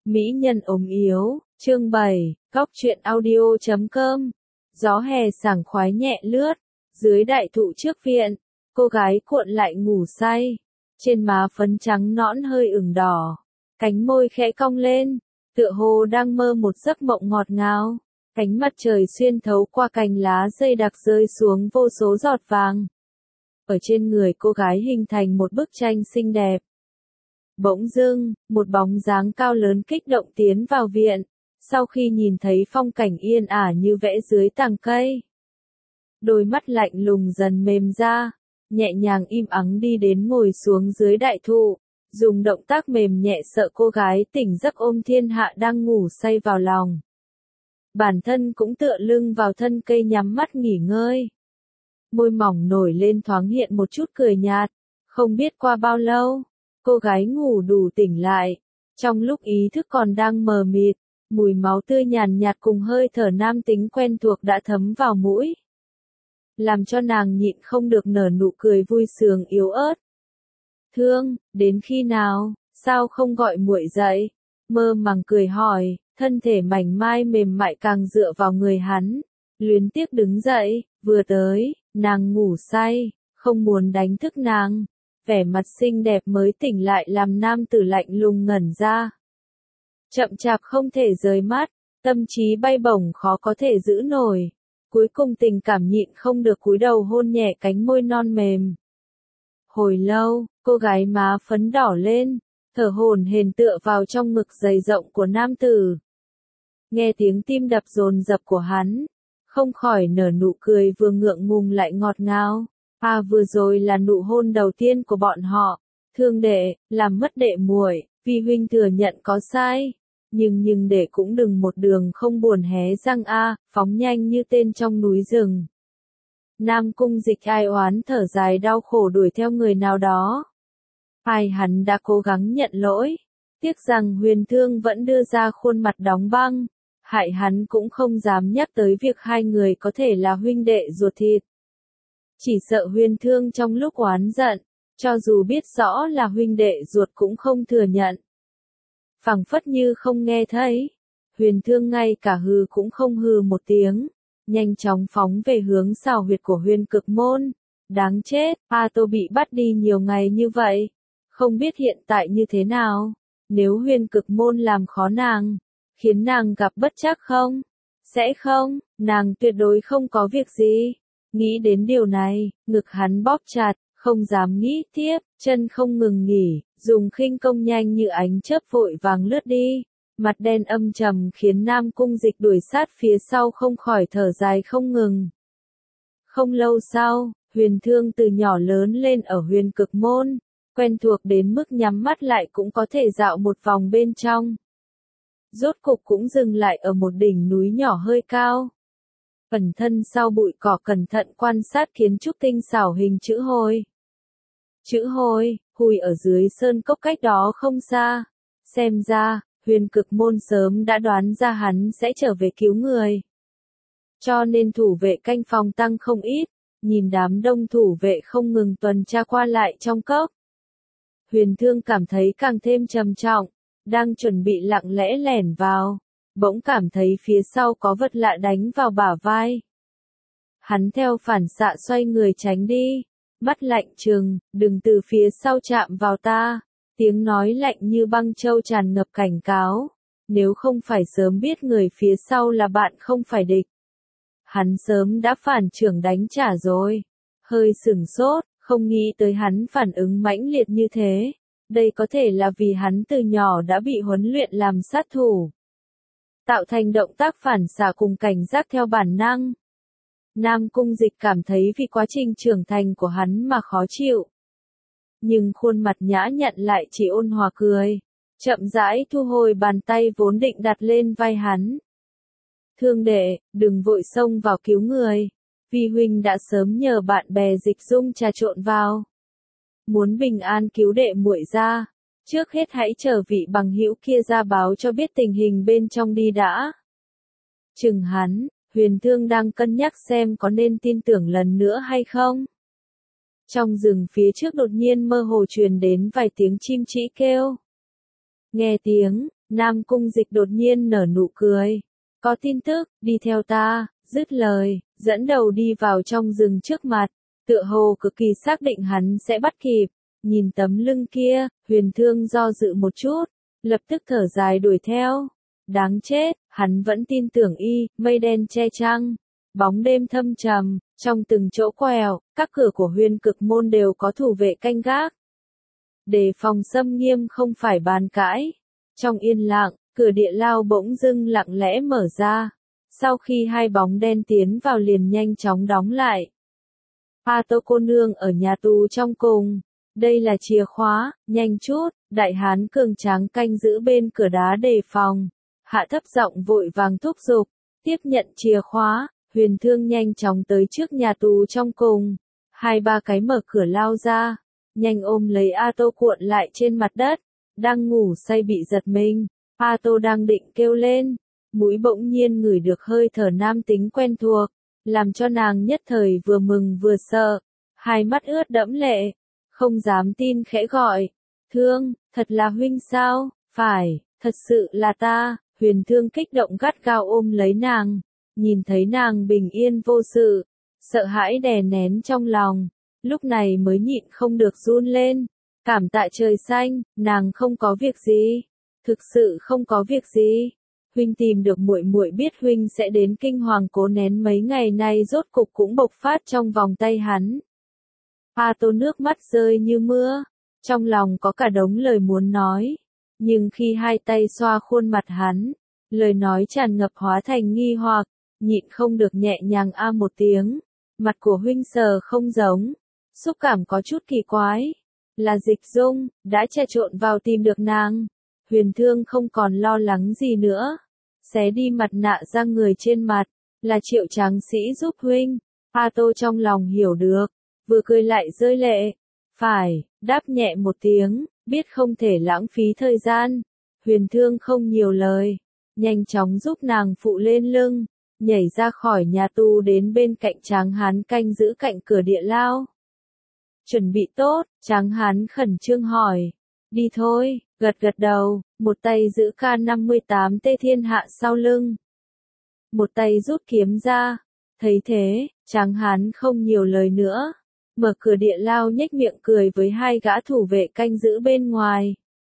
Mỹ nhân ốm yếu, chương 7, Góc truyện audio.com. Gió hè sảng khoái nhẹ lướt, dưới đại thụ trước viện, cô gái cuộn lại ngủ say, trên má phấn trắng nõn hơi ửng đỏ, cánh môi khẽ cong lên, tựa hồ đang mơ một giấc mộng ngọt ngào. Ánh mặt trời xuyên thấu qua cành lá dây đặc rơi xuống vô số giọt vàng. Ở trên người cô gái hình thành một bức tranh xinh đẹp. Bỗng dưng, một bóng dáng cao lớn kích động tiến vào viện, sau khi nhìn thấy phong cảnh yên ả như vẽ dưới tàng cây. Đôi mắt lạnh lùng dần mềm ra, nhẹ nhàng im ắng đi đến ngồi xuống dưới đại thụ, dùng động tác mềm nhẹ sợ cô gái tỉnh giấc ôm thiên hạ đang ngủ say vào lòng. Bản thân cũng tựa lưng vào thân cây nhắm mắt nghỉ ngơi. Môi mỏng nổi lên thoáng hiện một chút cười nhạt, không biết qua bao lâu, cô gái ngủ đủ tỉnh lại. Trong lúc ý thức còn đang mờ mịt, mùi máu tươi nhàn nhạt cùng hơi thở nam tính quen thuộc đã thấm vào mũi, làm cho nàng nhịn không được nở nụ cười vui sướng yếu ớt. Thương, đến khi nào, sao không gọi muội dậy? Mơ màng cười hỏi, thân thể mảnh mai mềm mại càng dựa vào người hắn. Luyến tiếc đứng dậy, vừa tới, nàng ngủ say, không muốn đánh thức nàng. Vẻ mặt xinh đẹp mới tỉnh lại làm nam tử lạnh lùng ngẩn ra. Chậm chạp không thể rời mắt, tâm trí bay bổng khó có thể giữ nổi. Cuối cùng tình cảm nhịn không được cúi đầu hôn nhẹ cánh môi non mềm. Hồi lâu, cô gái má phấn đỏ lên, thở hổn hển tựa vào trong ngực dày rộng của nam tử. Nghe tiếng tim đập dồn dập của hắn, không khỏi nở nụ cười vừa ngượng ngùng lại ngọt ngào. Vừa rồi là nụ hôn đầu tiên của bọn họ. Thương đệ, làm mất đệ muội, vì huynh thừa nhận có sai. Nhưng đệ cũng đừng một đường không buồn hé răng phóng nhanh như tên trong núi rừng. Nam Cung Dịch ai oán thở dài đau khổ đuổi theo người nào đó. Hắn đã cố gắng nhận lỗi, tiếc rằng Huyền Thương vẫn đưa ra khuôn mặt đóng băng, hại hắn cũng không dám nhắc tới việc hai người có thể là huynh đệ ruột thịt. Chỉ sợ Huyền Thương trong lúc oán giận, cho dù biết rõ là huynh đệ ruột cũng không thừa nhận. Phảng phất như không nghe thấy, Huyền Thương ngay cả hừ cũng không hừ một tiếng, nhanh chóng phóng về hướng xào huyệt của Huyền Cực Môn. Đáng chết, Tô bị bắt đi nhiều ngày như vậy, không biết hiện tại như thế nào. Nếu Huyền Cực Môn làm khó nàng, khiến nàng gặp bất trắc không? Sẽ không, nàng tuyệt đối không có việc gì. Nghĩ đến điều này, ngực hắn bóp chặt, không dám nghĩ tiếp, chân không ngừng nghỉ, dùng khinh công nhanh như ánh chớp vội vàng lướt đi. Mặt đen âm trầm khiến Nam Cung Dịch đuổi sát phía sau không khỏi thở dài không ngừng. Không lâu sau, Huyền Thương từ nhỏ lớn lên ở Huyền Cực Môn, quen thuộc đến mức nhắm mắt lại cũng có thể dạo một vòng bên trong. Rốt cục cũng dừng lại ở một đỉnh núi nhỏ hơi cao. Ẩn thân sau bụi cỏ cẩn thận quan sát kiến trúc tinh xảo hình chữ hồi. Chữ hồi, hùi ở dưới sơn cốc cách đó không xa. Xem ra, Huyền Cực Môn sớm đã đoán ra hắn sẽ trở về cứu người. Cho nên thủ vệ canh phòng tăng không ít, nhìn đám đông thủ vệ không ngừng tuần tra qua lại trong cốc. Huyền Thương cảm thấy càng thêm trầm trọng, đang chuẩn bị lặng lẽ lẻn vào, bỗng cảm thấy phía sau có vật lạ đánh vào bả vai. Hắn theo phản xạ xoay người tránh đi, mắt lạnh trừng, đừng từ phía sau chạm vào ta. Tiếng nói lạnh như băng châu tràn ngập cảnh cáo, nếu không phải sớm biết người phía sau là bạn không phải địch, hắn sớm đã phản chưởng đánh trả rồi. Hơi sửng sốt, không nghĩ tới hắn phản ứng mãnh liệt như thế. Đây có thể là vì hắn từ nhỏ đã bị huấn luyện làm sát thủ, tạo thành động tác phản xạ cùng cảnh giác theo bản năng. Nam Cung Dịch cảm thấy vì quá trình trưởng thành của hắn mà khó chịu. Nhưng khuôn mặt nhã nhặn lại chỉ ôn hòa cười, chậm rãi thu hồi bàn tay vốn định đặt lên vai hắn. Thương đệ, đừng vội xông vào cứu người, vì huynh đã sớm nhờ bạn bè Dịch Dung trà trộn vào. Muốn bình an cứu đệ muội ra, trước hết hãy chờ vị bằng hữu kia ra báo cho biết tình hình bên trong đi đã. Chừng hắn, Huyền Thương đang cân nhắc xem có nên tin tưởng lần nữa hay không. Trong rừng phía trước đột nhiên mơ hồ truyền đến vài tiếng chim trĩ kêu. Nghe tiếng, Nam Cung Dịch đột nhiên nở nụ cười. Có tin tức, đi theo ta, dứt lời, dẫn đầu đi vào trong rừng trước mặt, tựa hồ cực kỳ xác định hắn sẽ bắt kịp. Nhìn tấm lưng kia, Huyền Thương do dự một chút, lập tức thở dài đuổi theo. Đáng chết, hắn vẫn tin tưởng y, mây đen che trăng, bóng đêm thâm trầm, trong từng chỗ quẹo, các cửa của Huyền Cực Môn đều có thủ vệ canh gác. Đề phòng xâm nghiêm không phải bàn cãi. Trong yên lặng, cửa địa lao bỗng dưng lặng lẽ mở ra. Sau khi hai bóng đen tiến vào liền nhanh chóng đóng lại. A Tô cô nương ở nhà tù trong cùng. Đây là chìa khóa, nhanh chút, đại hán cường tráng canh giữ bên cửa đá đề phòng. Hạ thấp giọng vội vàng thúc giục, tiếp nhận chìa khóa, Huyền Thương nhanh chóng tới trước nhà tù trong cùng. Hai ba cái mở cửa lao ra, nhanh ôm lấy A Tô cuộn lại trên mặt đất, đang ngủ say bị giật mình. A Tô đang định kêu lên, mũi bỗng nhiên ngửi được hơi thở nam tính quen thuộc, làm cho nàng nhất thời vừa mừng vừa sợ, hai mắt ướt đẫm lệ, không dám tin khẽ gọi, Thương, thật là huynh sao? Phải, thật sự là ta. Huyền Thương kích động gắt gao ôm lấy nàng, nhìn thấy nàng bình yên vô sự, sợ hãi đè nén trong lòng, lúc này mới nhịn không được run lên, cảm tạ trời xanh, nàng không có việc gì, thực sự không có việc gì. Huynh tìm được muội muội, biết huynh sẽ đến kinh hoàng cố nén mấy ngày nay rốt cục cũng bộc phát trong vòng tay hắn. A Tô nước mắt rơi như mưa, trong lòng có cả đống lời muốn nói, nhưng khi hai tay xoa khuôn mặt hắn, lời nói tràn ngập hóa thành nghi hoặc, nhịn không được nhẹ nhàng a một tiếng. Mặt của huynh sờ không giống, xúc cảm có chút kỳ quái, là Dịch Dung đã trà trộn vào tìm được nàng. Huyền Thương không còn lo lắng gì nữa, xé đi mặt nạ ra người trên mặt, là Triệu Tráng Sĩ giúp huynh. A Tô trong lòng hiểu được, vừa cười lại rơi lệ. Phải, đáp nhẹ một tiếng, biết không thể lãng phí thời gian. Huyền Thương không nhiều lời, nhanh chóng giúp nàng phụ lên lưng, nhảy ra khỏi nhà tù đến bên cạnh Tráng Hán canh giữ cạnh cửa địa lao. Chuẩn bị tốt, Tráng Hán khẩn trương hỏi. Đi thôi, gật gật đầu, một tay giữ K58 Tê Thiên Hạ sau lưng, một tay rút kiếm ra. Thấy thế, Tráng Hán không nhiều lời nữa, mở cửa địa lao nhếch miệng cười với hai gã thủ vệ canh giữ bên ngoài.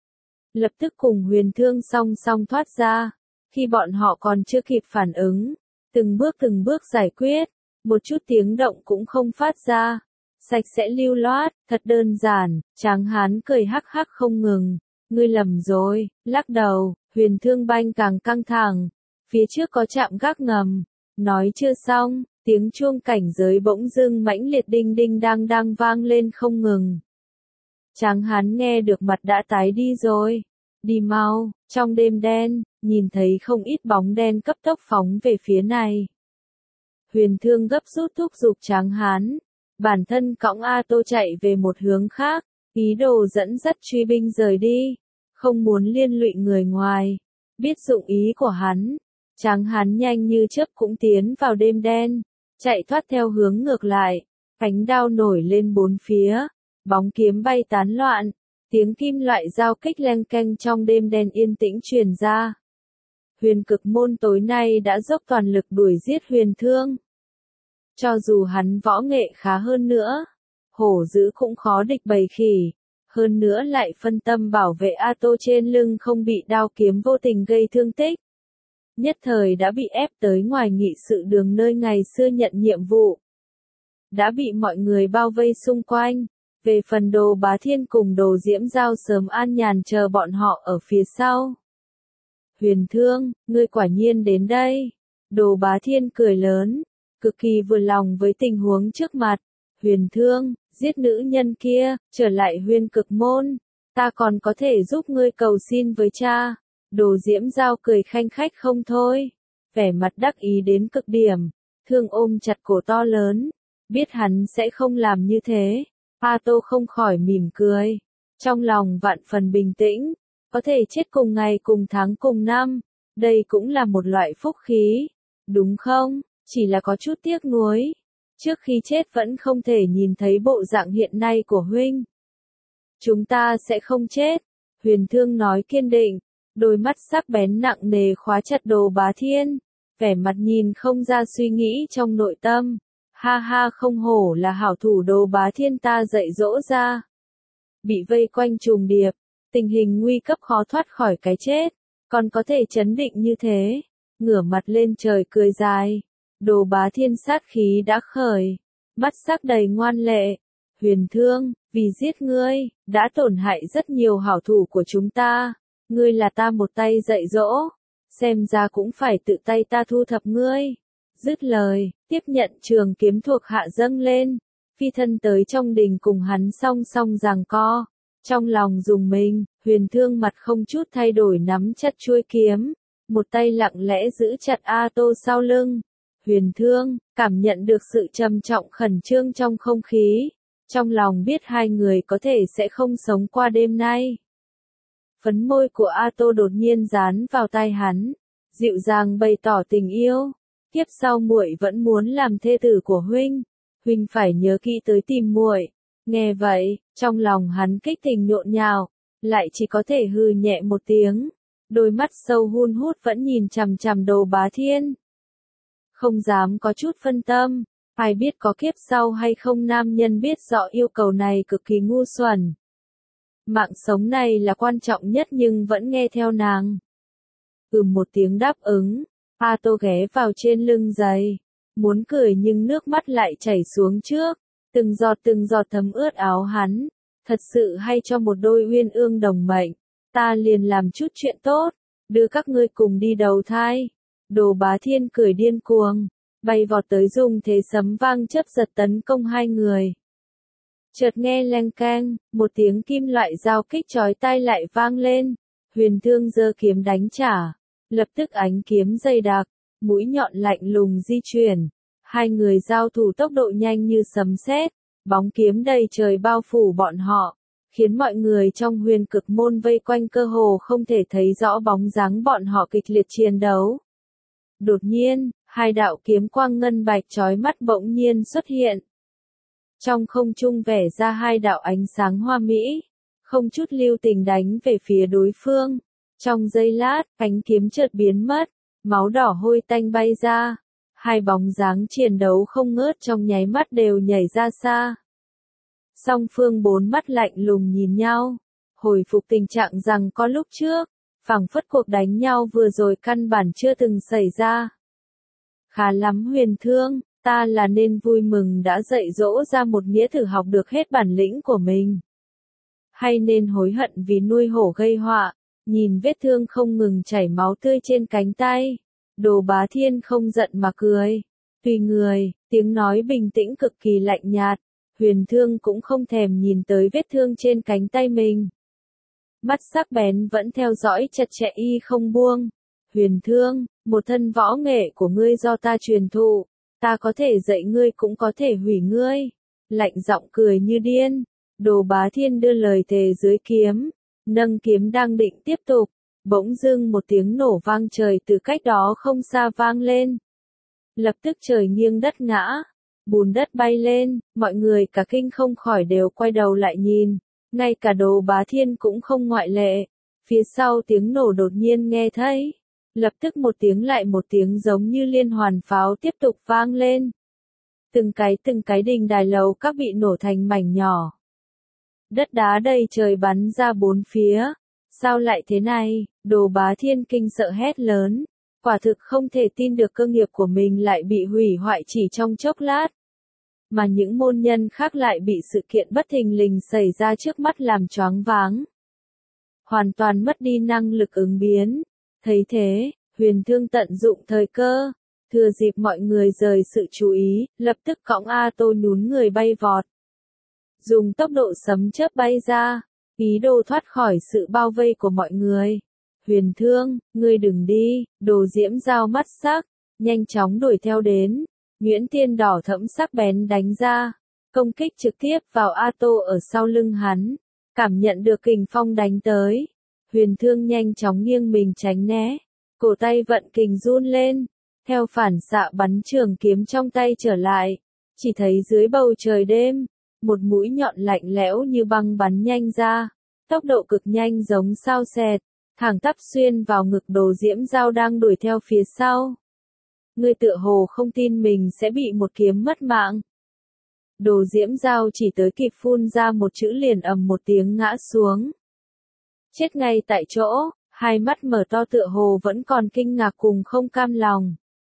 Lập tức cùng Huyền Thương song song thoát ra, khi bọn họ còn chưa kịp phản ứng, từng bước giải quyết, một chút tiếng động cũng không phát ra, sạch sẽ lưu loát, thật đơn giản. Tráng Hán cười hắc hắc không ngừng, ngươi lầm rồi, lắc đầu. Huyền Thương banh càng căng thẳng, phía trước có trạm gác ngầm, nói chưa xong, tiếng chuông cảnh giới bỗng dưng mãnh liệt đinh đinh đang đang vang lên không ngừng. Tráng Hán nghe được mặt đã tái đi rồi. Đi mau, trong đêm đen, nhìn thấy không ít bóng đen cấp tốc phóng về phía này. Huyền Thương gấp rút thúc giục Tráng Hán, bản thân cõng A Tô chạy về một hướng khác, ý đồ dẫn dắt truy binh rời đi, không muốn liên lụy người ngoài. Biết dụng ý của hắn, Tráng Hán nhanh như chớp cũng tiến vào đêm đen, chạy thoát theo hướng ngược lại, cánh đao nổi lên bốn phía, bóng kiếm bay tán loạn, tiếng kim loại giao kích leng keng trong đêm đen yên tĩnh truyền ra. Huyền Cực Môn tối nay đã dốc toàn lực đuổi giết Huyền Thương. Cho dù hắn võ nghệ khá hơn nữa, hổ dữ cũng khó địch bầy khỉ, hơn nữa lại phân tâm bảo vệ A Tô trên lưng không bị đao kiếm vô tình gây thương tích. Nhất thời đã bị ép tới ngoài nghị sự đường nơi ngày xưa nhận nhiệm vụ. Đã bị mọi người bao vây xung quanh. Về phần Đồ Bá Thiên cùng Đồ Diễm Giao sớm an nhàn chờ bọn họ ở phía sau. Huyền Thương, ngươi quả nhiên đến đây. Đồ Bá Thiên cười lớn, cực kỳ vừa lòng với tình huống trước mặt. Huyền Thương, giết nữ nhân kia, trở lại Huyền Cực Môn, ta còn có thể giúp ngươi cầu xin với cha. Đồ Diễm Giao cười khanh khách không thôi, vẻ mặt đắc ý đến cực điểm. Thương ôm chặt cổ to lớn, biết hắn sẽ không làm như thế. A Tô không khỏi mỉm cười, trong lòng vạn phần bình tĩnh, có thể chết cùng ngày cùng tháng cùng năm, đây cũng là một loại phúc khí, đúng không? Chỉ là có chút tiếc nuối, trước khi chết vẫn không thể nhìn thấy bộ dạng hiện nay của huynh. Chúng ta sẽ không chết, Huyền Thương nói kiên định, đôi mắt sắc bén nặng nề khóa chặt Đồ Bá Thiên, vẻ mặt nhìn không ra suy nghĩ trong nội tâm. Ha ha, không hổ là hảo thủ Đồ Bá Thiên ta dạy dỗ ra. Bị vây quanh trùng điệp, tình hình nguy cấp khó thoát khỏi cái chết, còn có thể chấn định như thế, ngửa mặt lên trời cười dài. Đồ Bá Thiên sát khí đã khởi, mắt sắc đầy ngoan lệ. Huyền Thương, vì giết ngươi, đã tổn hại rất nhiều hảo thủ của chúng ta, ngươi là ta một tay dạy dỗ, xem ra cũng phải tự tay ta thu thập ngươi. Dứt lời, tiếp nhận trường kiếm thuộc hạ dâng lên, phi thân tới trong đình cùng hắn song song giằng co. Trong lòng dùng mình, Huyền Thương mặt không chút thay đổi nắm chặt chuôi kiếm, một tay lặng lẽ giữ chặt A Tô sau lưng. Huyền Thương, cảm nhận được sự trầm trọng khẩn trương trong không khí, trong lòng biết hai người có thể sẽ không sống qua đêm nay. Phấn môi của A Tô đột nhiên dán vào tai hắn, dịu dàng bày tỏ tình yêu. Kiếp sau muội vẫn muốn làm thê tử của huynh, huynh phải nhớ kỹ tới tìm muội. Nghe vậy, trong lòng hắn kích tình nhộn nhào, lại chỉ có thể hừ nhẹ một tiếng, đôi mắt sâu hun hút vẫn nhìn chằm chằm Đồ Bá Thiên. Không dám có chút phân tâm, ai biết có kiếp sau hay không, nam nhân biết rõ yêu cầu này cực kỳ ngu xuẩn. Mạng sống này là quan trọng nhất nhưng vẫn nghe theo nàng. Một tiếng đáp ứng, A Tô ghé vào trên lưng giày, muốn cười nhưng nước mắt lại chảy xuống trước, từng giọt thấm ướt áo hắn. Thật sự hay cho một đôi uyên ương đồng mệnh, ta liền làm chút chuyện tốt, đưa các ngươi cùng đi đầu thai. Đồ Bá Thiên cười điên cuồng, bay vọt tới dùng thế sấm vang chớp giật tấn công hai người. Chợt nghe leng keng, một tiếng kim loại giao kích chói tai lại vang lên, Huyền Thương giơ kiếm đánh trả, lập tức ánh kiếm dày đặc, mũi nhọn lạnh lùng di chuyển, hai người giao thủ tốc độ nhanh như sấm sét, bóng kiếm đầy trời bao phủ bọn họ, khiến mọi người trong Huyền Cực Môn vây quanh cơ hồ không thể thấy rõ bóng dáng bọn họ kịch liệt chiến đấu. Đột nhiên, hai đạo kiếm quang ngân bạch chói mắt bỗng nhiên xuất hiện. Trong không trung vẽ ra hai đạo ánh sáng hoa mỹ, không chút lưu tình đánh về phía đối phương. Trong giây lát, ánh kiếm chợt biến mất, máu đỏ hôi tanh bay ra. Hai bóng dáng chiến đấu không ngớt trong nháy mắt đều nhảy ra xa. Song phương bốn mắt lạnh lùng nhìn nhau, hồi phục tình trạng rằng có lúc trước, phảng phất cuộc đánh nhau vừa rồi căn bản chưa từng xảy ra. Khá lắm Huyền Thương, ta là nên vui mừng đã dạy dỗ ra một nghĩa tử học được hết bản lĩnh của mình, hay nên hối hận vì nuôi hổ gây họa. Nhìn vết thương không ngừng chảy máu tươi trên cánh tay, Đồ Bá Thiên không giận mà cười. Tùy người, tiếng nói bình tĩnh cực kỳ lạnh nhạt, Huyền Thương cũng không thèm nhìn tới vết thương trên cánh tay mình. Mắt sắc bén vẫn theo dõi chặt chẽ y không buông. Huyền Thương, một thân võ nghệ của ngươi do ta truyền thụ, ta có thể dạy ngươi cũng có thể hủy ngươi. Lạnh giọng cười như điên, Đồ Bá Thiên đưa lời thề dưới kiếm, nâng kiếm đang định tiếp tục, bỗng dưng một tiếng nổ vang trời từ cách đó không xa vang lên. Lập tức trời nghiêng đất ngã, bùn đất bay lên, mọi người cả kinh không khỏi đều quay đầu lại nhìn, ngay cả Đồ Bá Thiên cũng không ngoại lệ. Phía sau tiếng nổ đột nhiên nghe thấy, lập tức một tiếng lại một tiếng giống như liên hoàn pháo tiếp tục vang lên. Từng cái đình đài lầu các bị nổ thành mảnh nhỏ. Đất đá đầy trời bắn ra bốn phía. Sao lại thế này? Đồ Bá Thiên kinh sợ hét lớn. Quả thực không thể tin được cơ nghiệp của mình lại bị hủy hoại chỉ trong chốc lát. Mà những môn nhân khác lại bị sự kiện bất thình lình xảy ra trước mắt làm choáng váng. Hoàn toàn mất đi năng lực ứng biến. Thấy thế, Huyền Thương tận dụng thời cơ, thừa dịp mọi người rời sự chú ý, lập tức cõng A Tô nhún người bay vọt. Dùng tốc độ sấm chớp bay ra, ý đồ thoát khỏi sự bao vây của mọi người. Huyền Thương, ngươi đừng đi, Đồ Diễm Giao mắt sắc, nhanh chóng đuổi theo đến. Nguyễn Tiên đỏ thẫm sắc bén đánh ra, công kích trực tiếp vào A Tô ở sau lưng hắn. Cảm nhận được kình phong đánh tới, Huyền Thương nhanh chóng nghiêng mình tránh né, cổ tay vận kình run lên, theo phản xạ bắn trường kiếm trong tay trở lại. Chỉ thấy dưới bầu trời đêm, một mũi nhọn lạnh lẽo như băng bắn nhanh ra, tốc độ cực nhanh giống sao xẹt, thẳng tắp xuyên vào ngực Đồ Diễm Giao đang đuổi theo phía sau. Ngươi tựa hồ không tin mình sẽ bị một kiếm mất mạng. Đồ Diễm Giao chỉ tới kịp phun ra một chữ liền ầm một tiếng ngã xuống. Chết ngay tại chỗ, hai mắt mở to tựa hồ vẫn còn kinh ngạc cùng không cam lòng.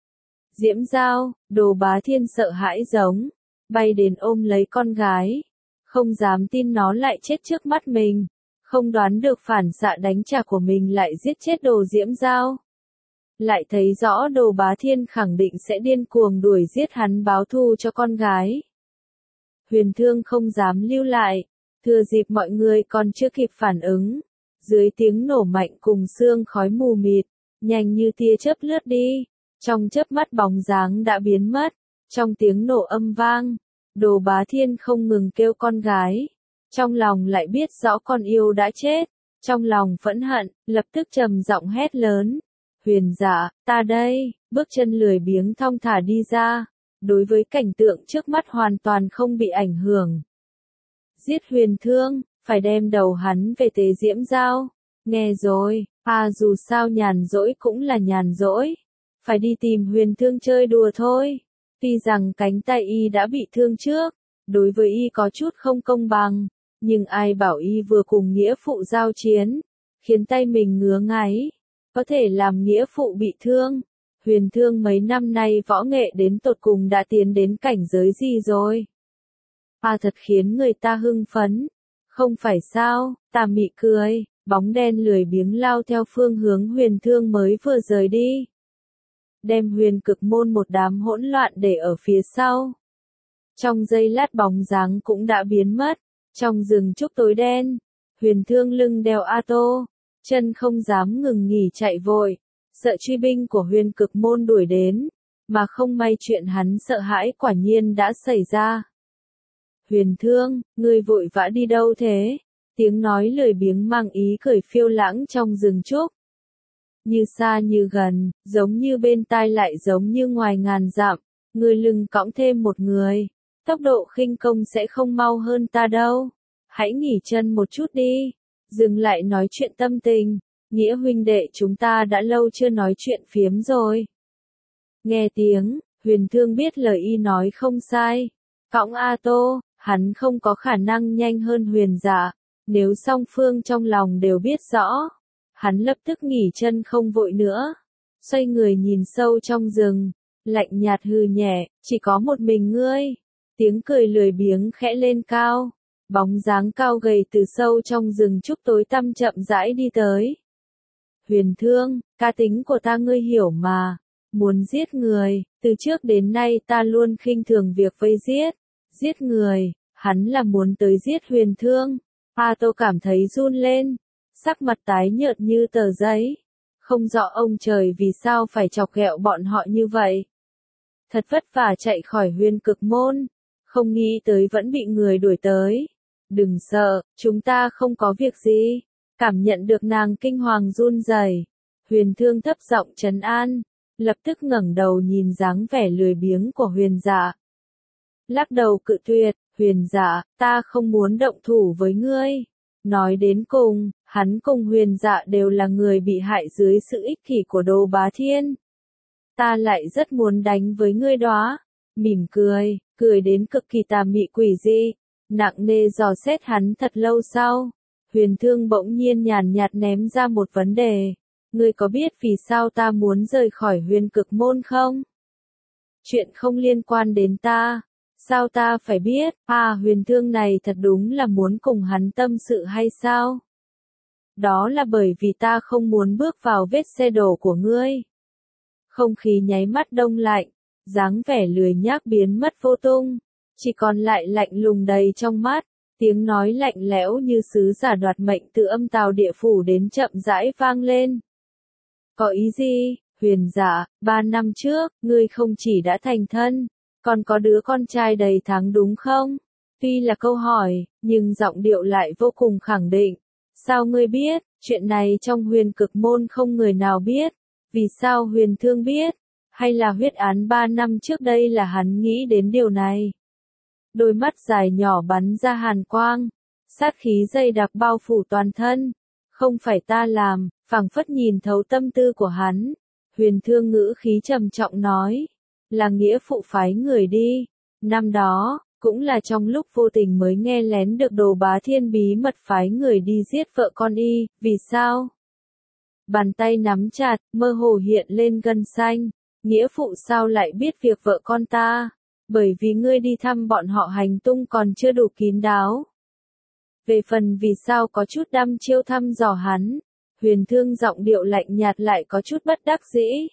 Diễm Giao, Đồ Bá Thiên sợ hãi giống, bay đến ôm lấy con gái. Không dám tin nó lại chết trước mắt mình, không đoán được phản xạ đánh trả của mình lại giết chết Đồ Diễm Giao. Lại thấy rõ Đồ Bá Thiên khẳng định sẽ điên cuồng đuổi giết hắn báo thù cho con gái. Huyền Thương không dám lưu lại, thừa dịp mọi người còn chưa kịp phản ứng. Dưới tiếng nổ mạnh cùng sương khói mù mịt, nhanh như tia chớp lướt đi, trong chớp mắt bóng dáng đã biến mất, trong tiếng nổ âm vang, Đồ Bá Thiên không ngừng kêu con gái, trong lòng lại biết rõ con yêu đã chết, trong lòng phẫn hận, lập tức trầm giọng hét lớn, Huyền Dạ, ta đây, bước chân lười biếng thong thả đi ra, đối với cảnh tượng trước mắt hoàn toàn không bị ảnh hưởng. Giết Huyền Thương, phải đem đầu hắn về Tế Diễm Giao. Nghe rồi, dù sao nhàn rỗi cũng là nhàn rỗi. Phải đi tìm Huyền Thương chơi đùa thôi. Tuy rằng cánh tay y đã bị thương trước, đối với y có chút không công bằng, nhưng ai bảo y vừa cùng nghĩa phụ giao chiến, khiến tay mình ngứa ngáy, có thể làm nghĩa phụ bị thương. Huyền Thương mấy năm nay võ nghệ đến tột cùng đã tiến đến cảnh giới gì rồi? Thật khiến người ta hưng phấn. Không phải sao, Tà Mị cười, bóng đen lười biếng lao theo phương hướng Huyền Thương mới vừa rời đi. Đem Huyền Cực Môn một đám hỗn loạn để ở phía sau. Trong giây lát bóng dáng cũng đã biến mất, trong rừng trúc tối đen, Huyền Thương lưng đeo A Tô, chân không dám ngừng nghỉ chạy vội, sợ truy binh của Huyền Cực Môn đuổi đến, mà không may chuyện hắn sợ hãi quả nhiên đã xảy ra. Huyền Thương, ngươi vội vã đi đâu thế? Tiếng nói lười biếng mang ý cười phiêu lãng trong rừng trúc. Như xa như gần, giống như bên tai lại giống như ngoài ngàn dặm, ngươi lưng cõng thêm một người. Tốc độ khinh công sẽ không mau hơn ta đâu. Hãy nghỉ chân một chút đi. Dừng lại nói chuyện tâm tình. Nghĩa huynh đệ chúng ta đã lâu chưa nói chuyện phiếm rồi. Nghe tiếng, Huyền Thương biết lời y nói không sai. Cõng A Tô, hắn không có khả năng nhanh hơn Huyền Dạ. Nếu song phương trong lòng đều biết rõ, hắn lập tức nghỉ chân không vội nữa. Xoay người nhìn sâu trong rừng, lạnh nhạt hừ nhẹ, chỉ có một mình ngươi. Tiếng cười lười biếng khẽ lên cao, bóng dáng cao gầy từ sâu trong rừng trúc tối tăm chậm rãi đi tới. Huyền Thương, cá tính của ta ngươi hiểu mà, muốn giết người, từ trước đến nay ta luôn khinh thường việc vây giết. Giết người, hắn là muốn tới giết Huyền Thương. A Tô cảm thấy run lên, sắc mặt tái nhợt như tờ giấy. Không rõ ông trời vì sao phải chọc ghẹo bọn họ như vậy. Thật vất vả chạy khỏi Huyền Cực Môn, không nghĩ tới vẫn bị người đuổi tới. Đừng sợ, chúng ta không có việc gì. Cảm nhận được nàng kinh hoàng run rẩy, Huyền Thương thấp giọng trấn an, lập tức ngẩng đầu nhìn dáng vẻ lười biếng của Huyền Dạ. Lắc đầu cự tuyệt, Huyền Dạ, ta không muốn động thủ với ngươi. Nói đến cùng, hắn cùng Huyền Dạ đều là người bị hại dưới sự ích kỷ của Đồ Bá Thiên. Ta lại rất muốn đánh với ngươi đó. Mỉm cười, cười đến cực kỳ tà mị quỷ dị, nặng nề dò xét hắn thật lâu sau. Huyền Thương bỗng nhiên nhàn nhạt ném ra một vấn đề. Ngươi có biết vì sao ta muốn rời khỏi Huyền Cực Môn không? Chuyện không liên quan đến ta. Sao ta phải biết? Huyền Thương này thật đúng là muốn cùng hắn tâm sự hay sao? Đó là bởi vì ta không muốn bước vào vết xe đổ của ngươi. Không khí nháy mắt đông lạnh, dáng vẻ lười nhác biến mất vô tung, chỉ còn lại lạnh lùng đầy trong mắt, tiếng nói lạnh lẽo như sứ giả đoạt mệnh từ âm tào địa phủ đến chậm rãi vang lên. Có ý gì, Huyền Dạ, 3 năm trước, ngươi không chỉ đã thành thân, còn có đứa con trai đầy tháng đúng không? Tuy là câu hỏi, nhưng giọng điệu lại vô cùng khẳng định. Sao ngươi biết, chuyện này trong Huyền Cực Môn không người nào biết? Vì sao Huyền Thương biết? Hay là huyết án 3 năm trước đây là hắn nghĩ đến điều này? Đôi mắt dài nhỏ bắn ra hàn quang, sát khí dày đặc bao phủ toàn thân. Không phải ta làm, phảng phất nhìn thấu tâm tư của hắn. Huyền Thương ngữ khí trầm trọng nói, là nghĩa phụ phái người đi. Năm đó, cũng là trong lúc vô tình mới nghe lén được Đồ Bá Thiên bí mật phái người đi giết vợ con y, vì sao? Bàn tay nắm chặt, mơ hồ hiện lên gân xanh. Nghĩa phụ sao lại biết việc vợ con ta? Bởi vì ngươi đi thăm bọn họ hành tung còn chưa đủ kín đáo. Về phần vì sao có chút đăm chiêu thăm dò hắn, Huyền Thương giọng điệu lạnh nhạt lại có chút bất đắc dĩ.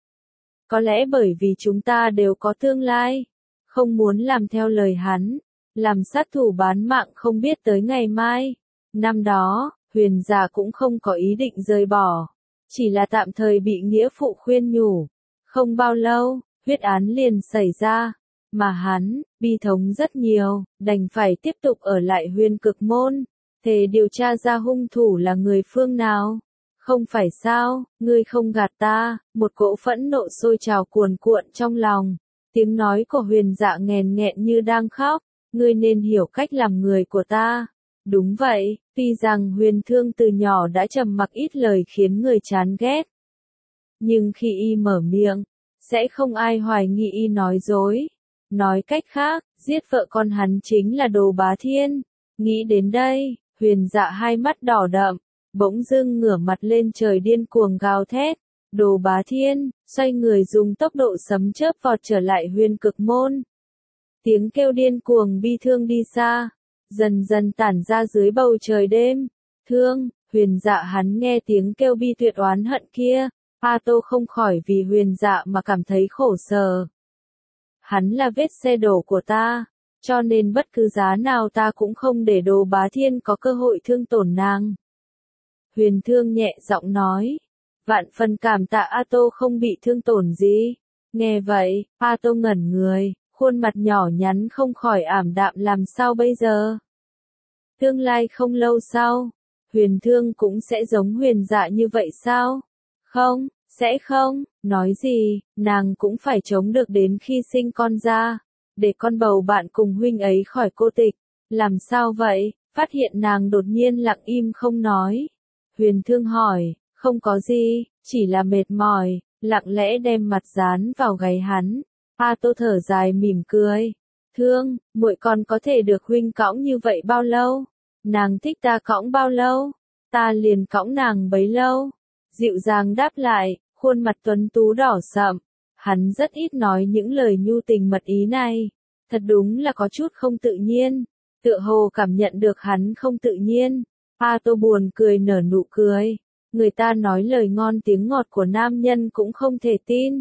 Có lẽ bởi vì chúng ta đều có tương lai, không muốn làm theo lời hắn, làm sát thủ bán mạng không biết tới ngày mai. Năm đó, Huyền Dạ cũng không có ý định rời bỏ, chỉ là tạm thời bị nghĩa phụ khuyên nhủ. Không bao lâu, huyết án liền xảy ra, mà hắn, bi thống rất nhiều, đành phải tiếp tục ở lại Huyền Cực Môn, thề điều tra ra hung thủ là người phương nào. Không phải sao, ngươi không gạt ta, một cỗ phẫn nộ sôi trào cuồn cuộn trong lòng. Tiếng nói của Huyền Dạ nghèn nghẹn như đang khóc, ngươi nên hiểu cách làm người của ta. Đúng vậy, tuy rằng Huyền Thương từ nhỏ đã trầm mặc ít lời khiến người chán ghét. Nhưng khi y mở miệng, sẽ không ai hoài nghi y nói dối. Nói cách khác, giết vợ con hắn chính là Đồ Bá Thiên. Nghĩ đến đây, Huyền Dạ hai mắt đỏ đậm, bỗng dưng ngửa mặt lên trời điên cuồng gào thét. Đồ Bá Thiên, xoay người dùng tốc độ sấm chớp vọt trở lại Huyền Cực Môn. Tiếng kêu điên cuồng bi thương đi xa, dần dần tản ra dưới bầu trời đêm. Thương, Huyền Dạ hắn nghe tiếng kêu bi tuyệt oán hận kia, A Tô không khỏi vì Huyền Dạ mà cảm thấy khổ sở. Hắn là vết xe đổ của ta, cho nên bất cứ giá nào ta cũng không để Đồ Bá Thiên có cơ hội thương tổn nàng. Huyền Thương nhẹ giọng nói, vạn phần cảm tạ A Tô không bị thương tổn gì. Nghe vậy, A Tô ngẩn người, khuôn mặt nhỏ nhắn không khỏi ảm đạm làm sao bây giờ. Tương lai không lâu sau, Huyền Thương cũng sẽ giống Huyền Dạ như vậy sao? Không, sẽ không, nói gì, nàng cũng phải chống được đến khi sinh con ra, để con bầu bạn cùng huynh ấy khỏi cô tịch. Làm sao vậy? Phát hiện nàng đột nhiên lặng im không nói. Huyền Thương hỏi, không có gì, chỉ là mệt mỏi, lặng lẽ đem mặt dán vào gáy hắn. A Tô thở dài mỉm cười. Thương, muội còn có thể được huynh cõng như vậy bao lâu? Nàng thích ta cõng bao lâu? Ta liền cõng nàng bấy lâu. Dịu dàng đáp lại, khuôn mặt tuấn tú đỏ sậm. Hắn rất ít nói những lời nhu tình mật ý này. Thật đúng là có chút không tự nhiên. Tựa hồ cảm nhận được hắn không tự nhiên. A Tô buồn cười nở nụ cười. Người ta nói lời ngon tiếng ngọt của nam nhân cũng không thể tin.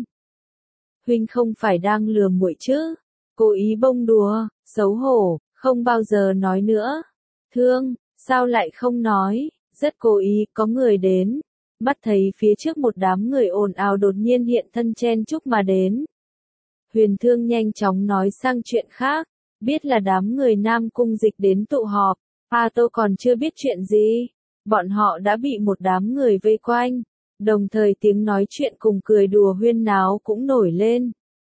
Huynh không phải đang lừa muội chứ? Cố ý bông đùa, xấu hổ, không bao giờ nói nữa. Thương, sao lại không nói? Rất cố ý, có người đến. Mắt thấy phía trước một đám người ồn ào đột nhiên hiện thân chen chúc mà đến. Huyền Thương nhanh chóng nói sang chuyện khác, biết là đám người Nam Cung Dịch đến tụ họp. A Tô còn chưa biết chuyện gì, bọn họ đã bị một đám người vây quanh, đồng thời tiếng nói chuyện cùng cười đùa huyên náo cũng nổi lên.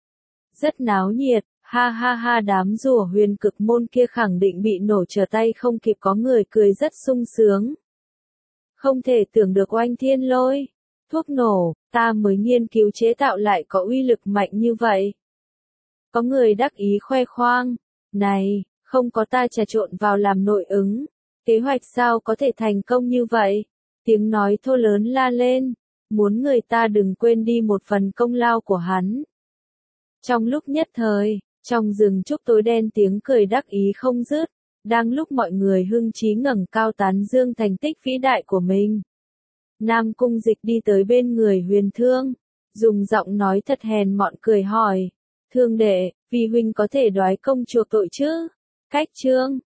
Rất náo nhiệt, ha ha ha, đám rùa Huyền Cực Môn kia khẳng định bị nổ trở tay không kịp, có người cười rất sung sướng. Không thể tưởng được Oanh Thiên Lôi, thuốc nổ, ta mới nghiên cứu chế tạo lại có uy lực mạnh như vậy. Có người đắc ý khoe khoang, này, không có ta trà trộn vào làm nội ứng, kế hoạch sao có thể thành công như vậy? Tiếng nói thô lớn la lên, muốn người ta đừng quên đi một phần công lao của hắn. Trong lúc nhất thời, trong rừng trúc tối đen tiếng cười đắc ý không dứt, đang lúc mọi người hưng trí ngẩng cao tán dương thành tích vĩ đại của mình. Nam Cung Dịch đi tới bên người Huyền Thương, dùng giọng nói thật hèn mọn cười hỏi, Thương đệ, vì huynh có thể đoái công chuộc tội chứ? Cách chương